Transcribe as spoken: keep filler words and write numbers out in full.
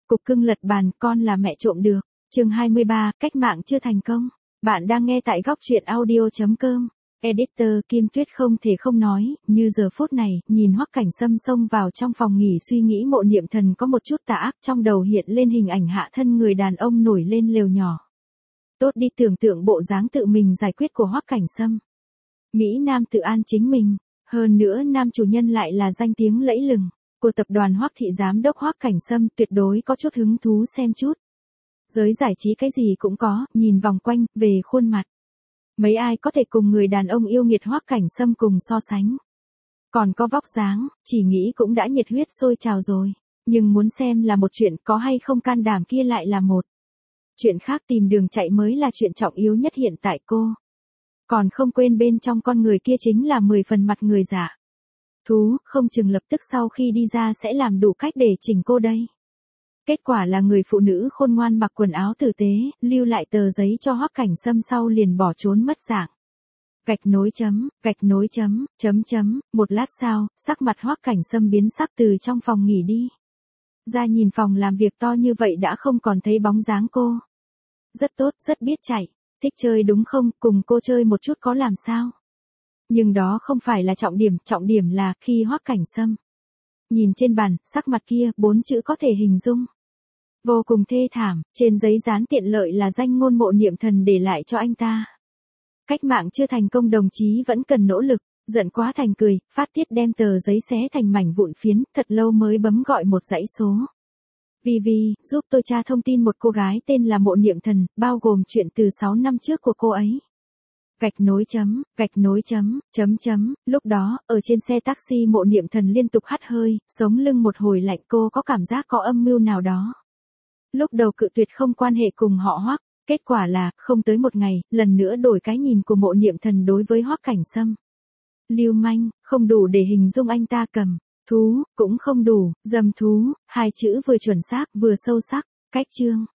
Cục cưng lật bàn, con là mẹ trộm được. Chương hai mươi ba, cách mạng chưa thành công. Bạn đang nghe tại góc truyện audio chấm com. Editor Kim Tuyết không thể không nói, như giờ phút này, nhìn Hoắc Cảnh Sâm xông vào trong phòng nghỉ suy nghĩ Mộ Niệm Thần có một chút tà ác, trong đầu hiện lên hình ảnh hạ thân người đàn ông nổi lên lều nhỏ. Tốt đi tưởng tượng bộ dáng tự mình giải quyết của Hoắc Cảnh Sâm. Mỹ Nam tự an chính mình, hơn nữa nam chủ nhân lại là danh tiếng lẫy lừng của tập đoàn Hoắc thị giám đốc Hoắc Cảnh Sâm, tuyệt đối có chút hứng thú xem chút. Giới giải trí cái gì cũng có, nhìn vòng quanh, về khuôn mặt. Mấy ai có thể cùng người đàn ông yêu nghiệt Hoắc Cảnh Sâm cùng so sánh. Còn có vóc dáng, chỉ nghĩ cũng đã nhiệt huyết sôi trào rồi. Nhưng muốn xem là một chuyện, có hay không can đảm kia lại là một chuyện khác, tìm đường chạy mới là chuyện trọng yếu nhất hiện tại cô. Còn không quên bên trong con người kia chính là mười phần mặt người giả. Thú, không chừng lập tức sau khi đi ra sẽ làm đủ cách để chỉnh cô đây. Kết quả là người phụ nữ khôn ngoan mặc quần áo tử tế, lưu lại tờ giấy cho Hoắc Cảnh Sâm sau liền bỏ trốn mất dạng. Gạch nối chấm, gạch nối chấm, chấm chấm, một lát sau, sắc mặt Hoắc Cảnh Sâm biến sắc từ trong phòng nghỉ đi. Ra nhìn phòng làm việc to như vậy đã không còn thấy bóng dáng cô. Rất tốt, rất biết chạy, thích chơi đúng không, cùng cô chơi một chút có làm sao. Nhưng đó không phải là trọng điểm, trọng điểm là khi Hoắc Cảnh Sâm nhìn trên bàn, sắc mặt kia, bốn chữ có thể hình dung. Vô cùng thê thảm, trên giấy dán tiện lợi là danh ngôn Mộ Niệm Thần để lại cho anh ta. Cách mạng chưa thành công, đồng chí vẫn cần nỗ lực, giận quá thành cười, phát tiết đem tờ giấy xé thành mảnh vụn phiến, thật lâu mới bấm gọi một dãy số. Vì vì, giúp tôi tra thông tin một cô gái tên là Mộ Niệm Thần, bao gồm chuyện từ sáu năm trước của cô ấy. Gạch nối chấm, gạch nối chấm, chấm chấm, lúc đó, ở trên xe taxi Mộ Niệm Thần liên tục hắt hơi, sống lưng một hồi lạnh, cô có cảm giác có âm mưu nào đó. Lúc đầu cự tuyệt không quan hệ cùng họ Hoắc, kết quả là, không tới một ngày, lần nữa đổi cái nhìn của Mộ Niệm Thần đối với Hoắc Cảnh Sâm. Lưu manh, không đủ để hình dung anh ta cầm, thú, cũng không đủ, dâm thú, hai chữ vừa chuẩn xác vừa sâu sắc, cách chương.